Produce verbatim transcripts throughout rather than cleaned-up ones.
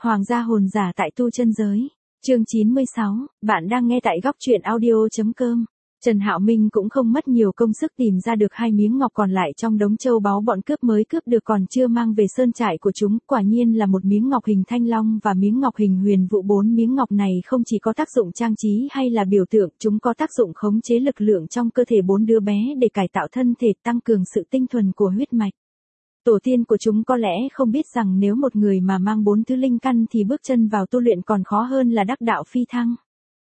Hoàng gia hồn giả tại tu chân giới. Chương chín mươi sáu, bạn đang nghe tại góc truyện audio chấm com. Trần Hạo Minh cũng không mất nhiều công sức tìm ra được hai miếng ngọc còn lại trong đống châu báu bọn cướp mới cướp được còn chưa mang về sơn trại của chúng, quả nhiên là một miếng ngọc hình thanh long và miếng ngọc hình huyền vũ. Bốn miếng ngọc này không chỉ có tác dụng trang trí hay là biểu tượng, chúng có tác dụng khống chế lực lượng trong cơ thể bốn đứa bé để cải tạo thân thể, tăng cường sự tinh thuần của huyết mạch. Tổ tiên của chúng có lẽ không biết rằng nếu một người mà mang bốn thứ linh căn thì bước chân vào tu luyện còn khó hơn là đắc đạo phi thăng.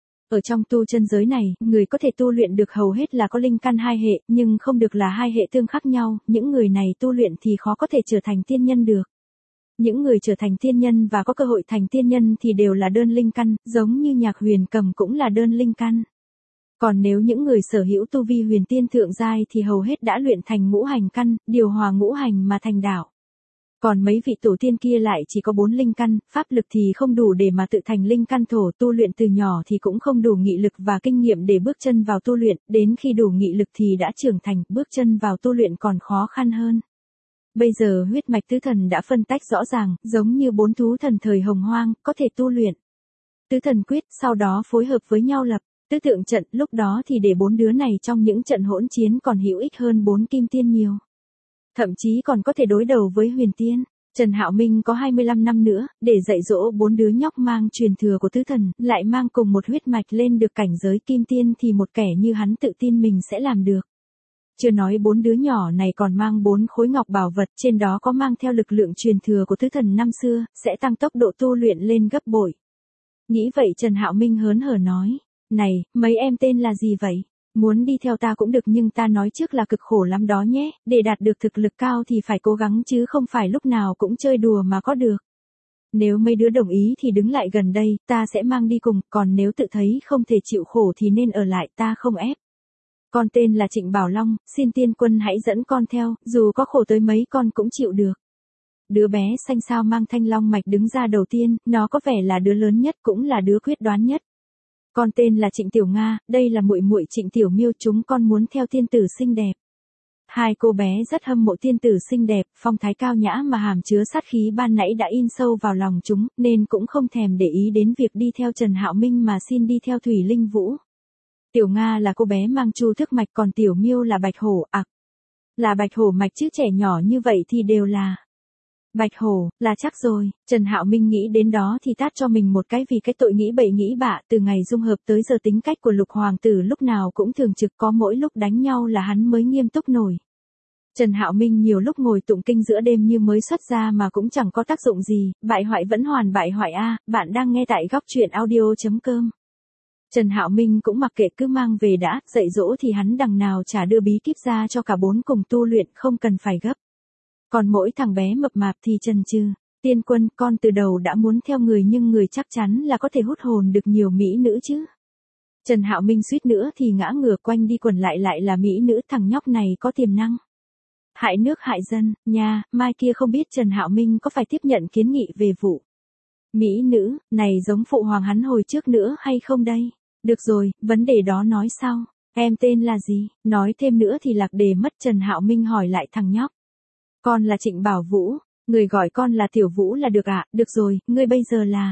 Ở trong tu chân giới này, người có thể tu luyện được hầu hết là có linh căn hai hệ, nhưng không được là hai hệ tương khắc nhau, những người này tu luyện thì khó có thể trở thành tiên nhân được. Những người trở thành tiên nhân và có cơ hội thành tiên nhân thì đều là đơn linh căn, giống như Nhạc Huyền Cầm cũng là đơn linh căn. Còn nếu những người sở hữu tu vi huyền tiên thượng giai thì hầu hết đã luyện thành ngũ hành căn, điều hòa ngũ hành mà thành đạo. Còn mấy vị tổ tiên kia lại chỉ có bốn linh căn, pháp lực thì không đủ để mà tự thành linh căn thổ, tu luyện từ nhỏ thì cũng không đủ nghị lực và kinh nghiệm để bước chân vào tu luyện, đến khi đủ nghị lực thì đã trưởng thành, bước chân vào tu luyện còn khó khăn hơn. Bây giờ huyết mạch tứ thần đã phân tách rõ ràng, giống như bốn thú thần thời hồng hoang, có thể tu luyện tứ thần quyết, sau đó phối hợp với nhau lập tứ tượng trận, lúc đó thì để bốn đứa này trong những trận hỗn chiến còn hữu ích hơn bốn kim tiên nhiều. Thậm chí còn có thể đối đầu với huyền tiên. Trần Hạo Minh có hai mươi lăm năm nữa, để dạy dỗ bốn đứa nhóc mang truyền thừa của tứ thần, lại mang cùng một huyết mạch lên được cảnh giới kim tiên thì một kẻ như hắn tự tin mình sẽ làm được. Chưa nói bốn đứa nhỏ này còn mang bốn khối ngọc bảo vật, trên đó có mang theo lực lượng truyền thừa của tứ thần năm xưa, sẽ tăng tốc độ tu luyện lên gấp bội. Nghĩ vậy Trần Hạo Minh hớn hở nói, này, mấy em tên là gì vậy? Muốn đi theo ta cũng được nhưng ta nói trước là cực khổ lắm đó nhé, để đạt được thực lực cao thì phải cố gắng chứ không phải lúc nào cũng chơi đùa mà có được. Nếu mấy đứa đồng ý thì đứng lại gần đây, ta sẽ mang đi cùng, còn nếu tự thấy không thể chịu khổ thì nên ở lại, ta không ép. Con tên là Trịnh Bảo Long, xin tiên quân hãy dẫn con theo, dù có khổ tới mấy con cũng chịu được. Đứa bé xanh xao mang thanh long mạch đứng ra đầu tiên, nó có vẻ là đứa lớn nhất cũng là đứa quyết đoán nhất. Con tên là Trịnh Tiểu Nga, đây là muội muội Trịnh Tiểu Miêu, chúng con muốn theo tiên tử xinh đẹp. Hai cô bé rất hâm mộ tiên tử xinh đẹp, phong thái cao nhã mà hàm chứa sát khí ban nãy đã in sâu vào lòng chúng, nên cũng không thèm để ý đến việc đi theo Trần Hạo Minh mà xin đi theo Thủy Linh Vũ. Tiểu Nga là cô bé mang chu thức mạch, còn Tiểu Miêu là bạch hổ, ặc. À, là bạch hổ mạch chứ trẻ nhỏ như vậy thì đều là bạch hổ, là chắc rồi. Trần Hạo Minh nghĩ đến đó thì tát cho mình một cái vì cái tội nghĩ bậy nghĩ bạ. Từ ngày dung hợp tới giờ tính cách của Lục Hoàng tử lúc nào cũng thường trực, có mỗi lúc đánh nhau là hắn mới nghiêm túc nổi. Trần Hạo Minh nhiều lúc ngồi tụng kinh giữa đêm như mới xuất ra mà cũng chẳng có tác dụng gì, bại hoại vẫn hoàn bại hoại a. À, bạn đang nghe tại góc truyện audio chấm com. Trần Hạo Minh cũng mặc kệ, cứ mang về đã, dạy dỗ thì hắn đằng nào chả đưa bí kíp ra cho cả bốn cùng tu luyện, không cần phải gấp. Còn mỗi thằng bé mập mạp thì chần chừ, tiên quân, con từ đầu đã muốn theo người nhưng người chắc chắn là có thể hút hồn được nhiều mỹ nữ chứ. Trần Hạo Minh suýt nữa thì ngã ngửa quanh đi quẩn lại lại là mỹ nữ, thằng nhóc này có tiềm năng. Hại nước hại dân, nha, mai kia không biết Trần Hạo Minh có phải tiếp nhận kiến nghị về vụ mỹ nữ này giống phụ hoàng hắn hồi trước nữa hay không đây? Được rồi, vấn đề đó nói sau. Em tên là gì? Nói thêm nữa thì lạc đề mất. Trần Hạo Minh hỏi lại thằng nhóc. Con là Trịnh Bảo Vũ, người gọi con là Tiểu Vũ là được ạ. À? Được rồi, ngươi bây giờ là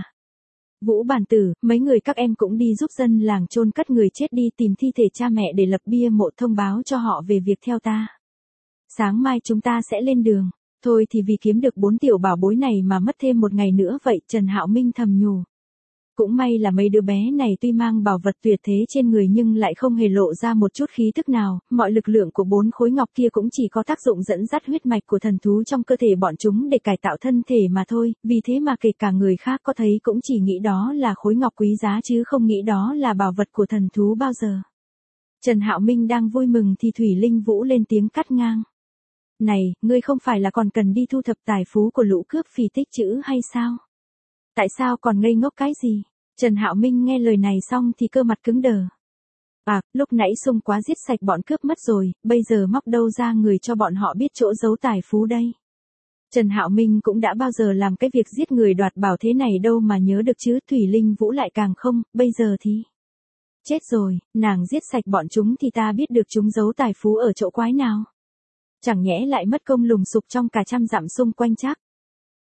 Vũ Bản Tử, mấy người các em cũng đi giúp dân làng chôn cất người chết đi, tìm thi thể cha mẹ để lập bia mộ thông báo cho họ về việc theo ta. Sáng mai chúng ta sẽ lên đường. Thôi thì vì kiếm được bốn tiểu bảo bối này mà mất thêm một ngày nữa vậy, Trần Hạo Minh thầm nhủ. Cũng may là mấy đứa bé này tuy mang bảo vật tuyệt thế trên người nhưng lại không hề lộ ra một chút khí tức nào, mọi lực lượng của bốn khối ngọc kia cũng chỉ có tác dụng dẫn dắt huyết mạch của thần thú trong cơ thể bọn chúng để cải tạo thân thể mà thôi, vì thế mà kể cả người khác có thấy cũng chỉ nghĩ đó là khối ngọc quý giá chứ không nghĩ đó là bảo vật của thần thú bao giờ. Trần Hạo Minh đang vui mừng thì Thủy Linh Vũ lên tiếng cắt ngang. Này, ngươi không phải là còn cần đi thu thập tài phú của lũ cướp phì tích chữ hay sao? Tại sao còn ngây ngốc cái gì? Trần Hạo Minh nghe lời này xong thì cơ mặt cứng đờ. À, lúc nãy xung quá giết sạch bọn cướp mất rồi, bây giờ móc đâu ra người cho bọn họ biết chỗ giấu tài phú đây? Trần Hạo Minh cũng đã bao giờ làm cái việc giết người đoạt bảo thế này đâu mà nhớ được chứ. Thủy Linh Vũ lại càng không, bây giờ thì chết rồi, nàng giết sạch bọn chúng thì ta biết được chúng giấu tài phú ở chỗ quái nào. Chẳng nhẽ lại mất công lùng sục trong cả trăm dặm xung quanh chắc.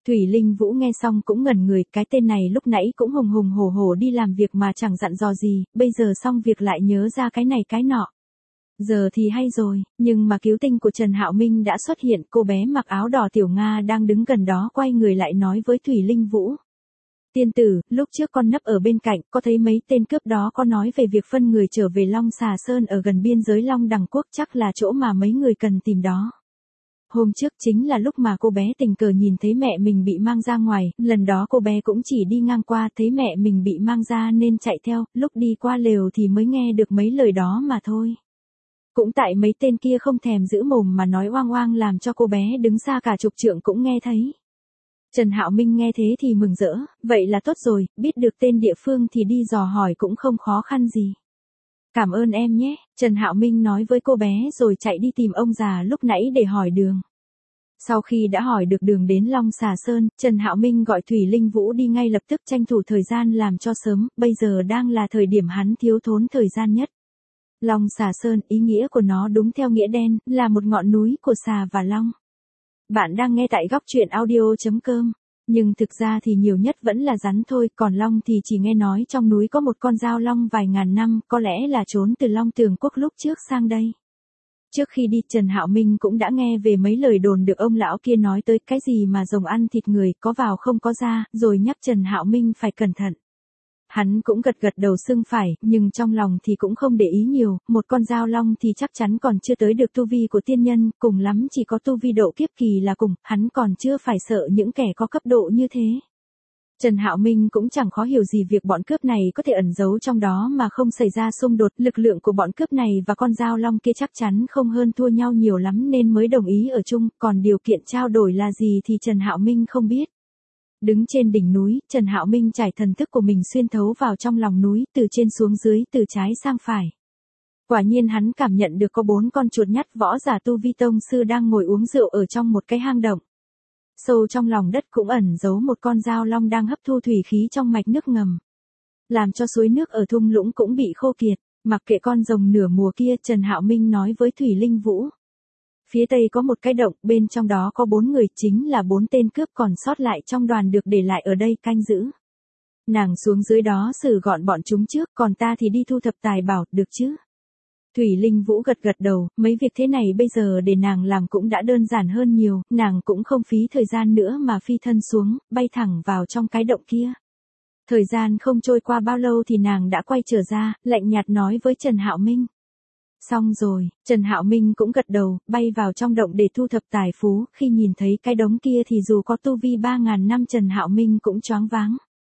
Thủy Linh Vũ nghe xong cũng ngẩn người, cái tên này lúc nãy cũng hùng hùng hổ hổ đi làm việc mà chẳng dặn dò gì, bây giờ xong việc lại nhớ ra cái này cái nọ. Giờ thì hay rồi, nhưng mà cứu tinh của Trần Hạo Minh đã xuất hiện, cô bé mặc áo đỏ Tiểu Nga đang đứng gần đó quay người lại nói với Thủy Linh Vũ. Tiên tử, lúc trước con nấp ở bên cạnh, có thấy mấy tên cướp đó có nói về việc phân người trở về Long Xà Sơn ở gần biên giới Long Đằng Quốc, chắc là chỗ mà mấy người cần tìm đó. Hôm trước chính là lúc mà cô bé tình cờ nhìn thấy mẹ mình bị mang ra ngoài, lần đó cô bé cũng chỉ đi ngang qua thấy mẹ mình bị mang ra nên chạy theo, lúc đi qua lều thì mới nghe được mấy lời đó mà thôi. Cũng tại mấy tên kia không thèm giữ mồm mà nói oang oang làm cho cô bé đứng xa cả chục trượng cũng nghe thấy. Trần Hạo Minh nghe thế thì mừng rỡ, vậy là tốt rồi, biết được tên địa phương thì đi dò hỏi cũng không khó khăn gì. Cảm ơn em nhé, Trần Hạo Minh nói với cô bé rồi chạy đi tìm ông già lúc nãy để hỏi đường. Sau khi đã hỏi được đường đến Long Xà Sơn, Trần Hạo Minh gọi Thủy Linh Vũ đi ngay lập tức tranh thủ thời gian làm cho sớm, bây giờ đang là thời điểm hắn thiếu thốn thời gian nhất. Long Xà Sơn, ý nghĩa của nó đúng theo nghĩa đen, là một ngọn núi của xà và long. Bạn đang nghe tại góc truyện audio chấm com. Nhưng thực ra thì nhiều nhất vẫn là rắn thôi, còn long thì chỉ nghe nói trong núi có một con dao long vài ngàn năm, có lẽ là trốn từ Long Tường Quốc lúc trước sang đây. Trước khi đi Trần Hạo Minh cũng đã nghe về mấy lời đồn được ông lão kia nói tới cái gì mà rồng ăn thịt người, có vào không có ra, rồi nhắc Trần Hạo Minh phải cẩn thận. Hắn cũng gật gật đầu xưng phải, nhưng trong lòng thì cũng không để ý nhiều, một con dao long thì chắc chắn còn chưa tới được tu vi của tiên nhân, cùng lắm chỉ có tu vi độ kiếp kỳ là cùng, hắn còn chưa phải sợ những kẻ có cấp độ như thế. Trần Hạo Minh cũng chẳng khó hiểu gì việc bọn cướp này có thể ẩn giấu trong đó mà không xảy ra xung đột, lực lượng của bọn cướp này và con dao long kia chắc chắn không hơn thua nhau nhiều lắm nên mới đồng ý ở chung, còn điều kiện trao đổi là gì thì Trần Hạo Minh không biết. Đứng trên đỉnh núi, Trần Hạo Minh trải thần thức của mình xuyên thấu vào trong lòng núi, từ trên xuống dưới, từ trái sang phải. Quả nhiên hắn cảm nhận được có bốn con chuột nhắt võ giả tu vi tông sư đang ngồi uống rượu ở trong một cái hang động. Sâu trong lòng đất cũng ẩn giấu một con dao long đang hấp thu thủy khí trong mạch nước ngầm. Làm cho suối nước ở thung lũng cũng bị khô kiệt, mặc kệ con rồng nửa mùa kia, Trần Hạo Minh nói với Thủy Linh Vũ. Phía tây có một cái động, bên trong đó có bốn người, chính là bốn tên cướp còn sót lại trong đoàn được để lại ở đây canh giữ. Nàng xuống dưới đó xử gọn bọn chúng trước, còn ta thì đi thu thập tài bảo, được chứ? Thủy Linh Vũ gật gật đầu, mấy việc thế này bây giờ để nàng làm cũng đã đơn giản hơn nhiều, nàng cũng không phí thời gian nữa mà phi thân xuống, bay thẳng vào trong cái động kia. Thời gian không trôi qua bao lâu thì nàng đã quay trở ra, lạnh nhạt nói với Trần Hạo Minh. Xong rồi, Trần Hạo Minh cũng gật đầu, bay vào trong động để thu thập tài phú, khi nhìn thấy cái đống kia thì dù có tu vi ba ngàn năm Trần Hạo Minh cũng choáng váng.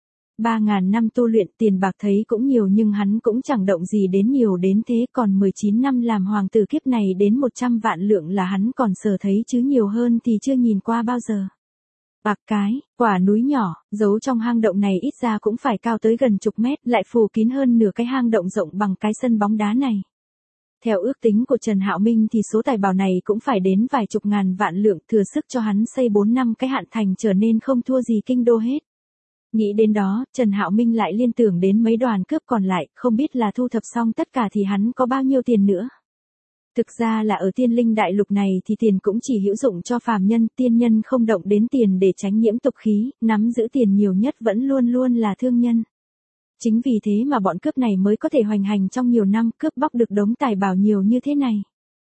ba ngàn năm tu luyện tiền bạc thấy cũng nhiều nhưng hắn cũng chẳng động gì đến nhiều đến thế, còn mười chín năm làm hoàng tử kiếp này đến một trăm vạn lượng là hắn còn sờ thấy chứ nhiều hơn thì chưa nhìn qua bao giờ. Bạc cái, quả núi nhỏ, giấu trong hang động này ít ra cũng phải cao tới gần chục mét, lại phủ kín hơn nửa cái hang động rộng bằng cái sân bóng đá này. Theo ước tính của Trần Hạo Minh thì số tài bảo này cũng phải đến vài chục ngàn vạn lượng, thừa sức cho hắn xây bốn năm cái hạn thành trở nên không thua gì kinh đô hết. Nghĩ đến đó, Trần Hạo Minh lại liên tưởng đến mấy đoàn cướp còn lại, không biết là thu thập xong tất cả thì hắn có bao nhiêu tiền nữa. Thực ra là ở Tiên Linh Đại Lục này thì tiền cũng chỉ hữu dụng cho phàm nhân, tiên nhân không động đến tiền để tránh nhiễm tục khí, nắm giữ tiền nhiều nhất vẫn luôn luôn là thương nhân. Chính vì thế mà bọn cướp này mới có thể hoành hành trong nhiều năm, cướp bóc được đống tài bảo nhiều như thế này.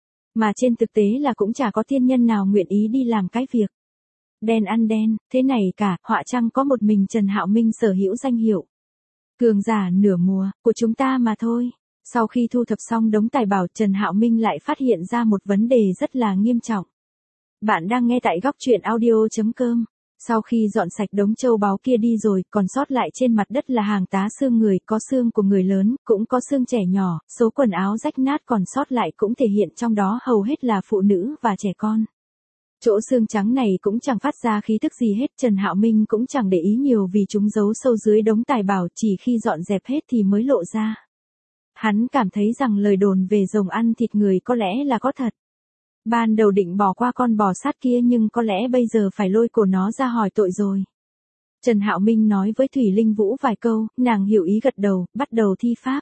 Mà trên thực tế là cũng chả có tiên nhân nào nguyện ý đi làm cái việc đen ăn đen, thế này cả, họa chăng có một mình Trần Hạo Minh sở hữu danh hiệu cường giả nửa mùa của chúng ta mà thôi. Sau khi thu thập xong đống tài bảo, Trần Hạo Minh lại phát hiện ra một vấn đề rất là nghiêm trọng. Bạn đang nghe tại góc truyện audio chấm com. Sau khi dọn sạch đống châu báu kia đi rồi, còn sót lại trên mặt đất là hàng tá xương người, có xương của người lớn, cũng có xương trẻ nhỏ, số quần áo rách nát còn sót lại cũng thể hiện trong đó hầu hết là phụ nữ và trẻ con. Chỗ xương trắng này cũng chẳng phát ra khí thức gì hết, Trần Hạo Minh cũng chẳng để ý nhiều vì chúng giấu sâu dưới đống tài bảo, chỉ khi dọn dẹp hết thì mới lộ ra. Hắn cảm thấy rằng lời đồn về rồng ăn thịt người có lẽ là có thật. Ban đầu định bỏ qua con bò sát kia nhưng có lẽ bây giờ phải lôi cổ nó ra hỏi tội rồi. Trần Hạo Minh nói với Thủy Linh Vũ vài câu, nàng hiểu ý gật đầu, bắt đầu thi pháp.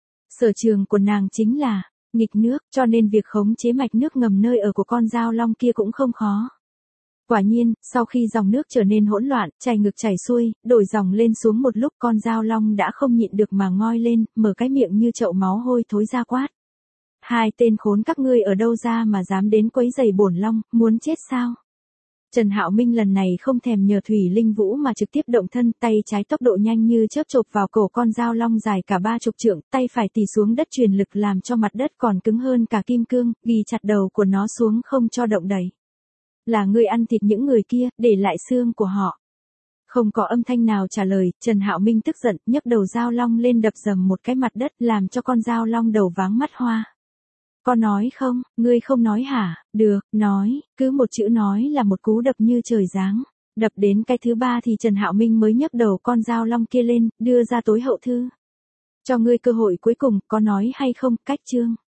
Sở trường của nàng chính là nghịch nước, cho nên việc khống chế mạch nước ngầm nơi ở của con dao long kia cũng không khó. Quả nhiên, sau khi dòng nước trở nên hỗn loạn, chảy ngược chảy xuôi, đổi dòng lên xuống một lúc con dao long đã không nhịn được mà ngoi lên, mở cái miệng như chậu máu hôi thối ra quát. Hai tên khốn các ngươi ở đâu ra mà dám đến quấy rầy bổn long, muốn chết sao? Trần Hạo Minh lần này không thèm nhờ Thủy Linh Vũ mà trực tiếp động thân, tay trái tốc độ nhanh như chớp chộp vào cổ con dao long dài cả ba chục trượng, tay phải tì xuống đất truyền lực làm cho mặt đất còn cứng hơn cả kim cương, ghi chặt đầu của nó xuống không cho động đậy. Là ngươi ăn thịt những người kia, để lại xương của họ. Không có âm thanh nào trả lời, Trần Hạo Minh tức giận, nhấc đầu dao long lên đập dầm một cái mặt đất, làm cho con dao long đầu váng mắt hoa. Có nói không, ngươi không nói hả? Được, nói, cứ một chữ nói là một cú đập như trời giáng. Đập đến cái thứ ba thì Trần Hạo Minh mới nhấc đầu con dao long kia lên, đưa ra tối hậu thư. Cho ngươi cơ hội cuối cùng, có nói hay không, cách chương.